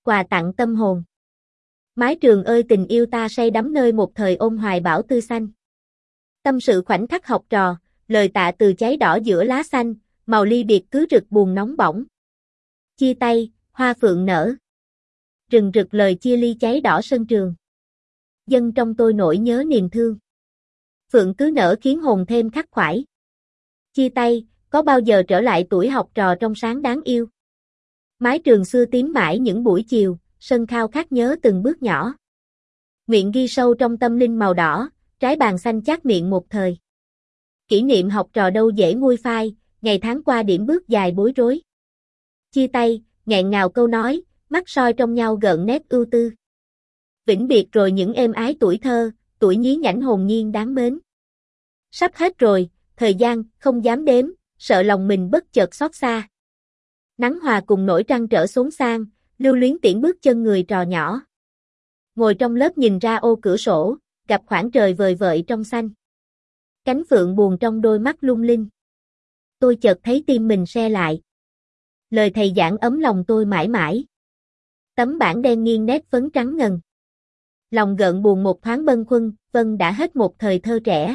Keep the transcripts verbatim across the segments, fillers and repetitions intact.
quà tặng tâm hồn. Mái trường ơi tình yêu ta say đắm nơi một thời ôn hoài bão tươi xanh. Tâm sự khoảnh khắc học trò, lời tạ từ cháy đỏ giữa lá xanh, màu ly biệt cứ rực buồn nóng bỏng. Chia tay, hoa phượng nở. Rừng rực lời chia ly cháy đỏ sân trường. Dâng trong tôi nỗi nhớ niềm thương. Phượng cứ nở khiến hồn thêm khắc khoải. Chia tay, có bao giờ trở lại tuổi học trò trong sáng đáng yêu. Mái trường xưa tím mãi những buổi chiều, sân khao khát nhớ từng bước nhỏ. Nguyện ghi sâu trong tâm linh màu đỏ, trái bàn xanh chát miệng một thời. Kỷ niệm học trò đâu dễ nguôi phai, ngày tháng qua điểm bước dài bối rối. Chia tay, nghẹn ngào câu nói, mắt soi trong nhau gợn nét ưu tư. Vĩnh biệt rồi những êm ái tuổi thơ, tuổi nhí nhảnh hồn nhiên đáng mến. Sắp hết rồi, thời gian, không dám đếm, sợ lòng mình bất chợt xót xa. Nắng hòa cùng nỗi trăng trở xốn sang, lưu luyến tiễn bước chân người trò nhỏ. Ngồi trong lớp nhìn ra ô cửa sổ, gặp khoảng trời vời vợi trong xanh. Cánh phượng buồn trong đôi mắt lung linh. Tôi chợt thấy tim mình se lại. Lời thầy giảng ấm lòng tôi mãi mãi. Tấm bảng đen nghiêng nét phấn trắng ngần. Lòng gợn buồn một thoáng bâng khuâng, vâng đã hết một thời thơ trẻ.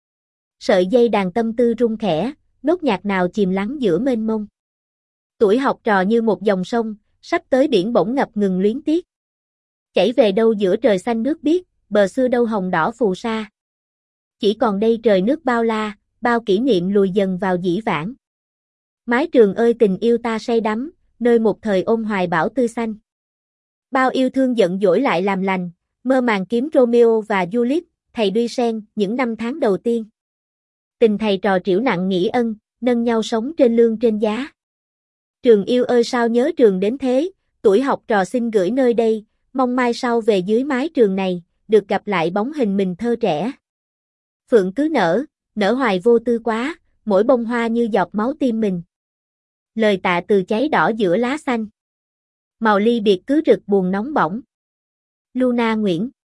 Sợi dây đàn tâm tư rung khẽ, nốt nhạc nào chìm lắng giữa mênh mông. Tuổi học trò như một dòng sông, sắp tới biển bỗng ngập ngừng luyến tiếc. Chảy về đâu giữa trời xanh nước biếc, bờ xưa đâu hồng đỏ phù sa. Chỉ còn đây trời nước bao la, bao kỷ niệm lùi dần vào dĩ vãng. Mái trường ơi tình yêu ta say đắm, nơi một thời ôn hoài bão tươi xanh. Bao yêu thương giận dỗi lại làm lành, mơ màng kiếm Romeo và Juliet, thầy Duy những năm tháng đầu tiên. Tình thầy trò trĩu nặng nghĩa ân, nâng nhau sống trên lương trên giá. Trường yêu ơi sao nhớ trường đến thế, tuổi học trò xin gửi nơi đây, mong mai sau về dưới mái trường này, được gặp lại bóng hình mình thơ trẻ. Phượng cứ nở, nở hoài vô tư quá, mỗi bông hoa như giọt máu tim mình. Lời tạ từ cháy đỏ giữa lá xanh. Màu ly biệt cứ rực buồn nóng bỏng. Luna Nguyễn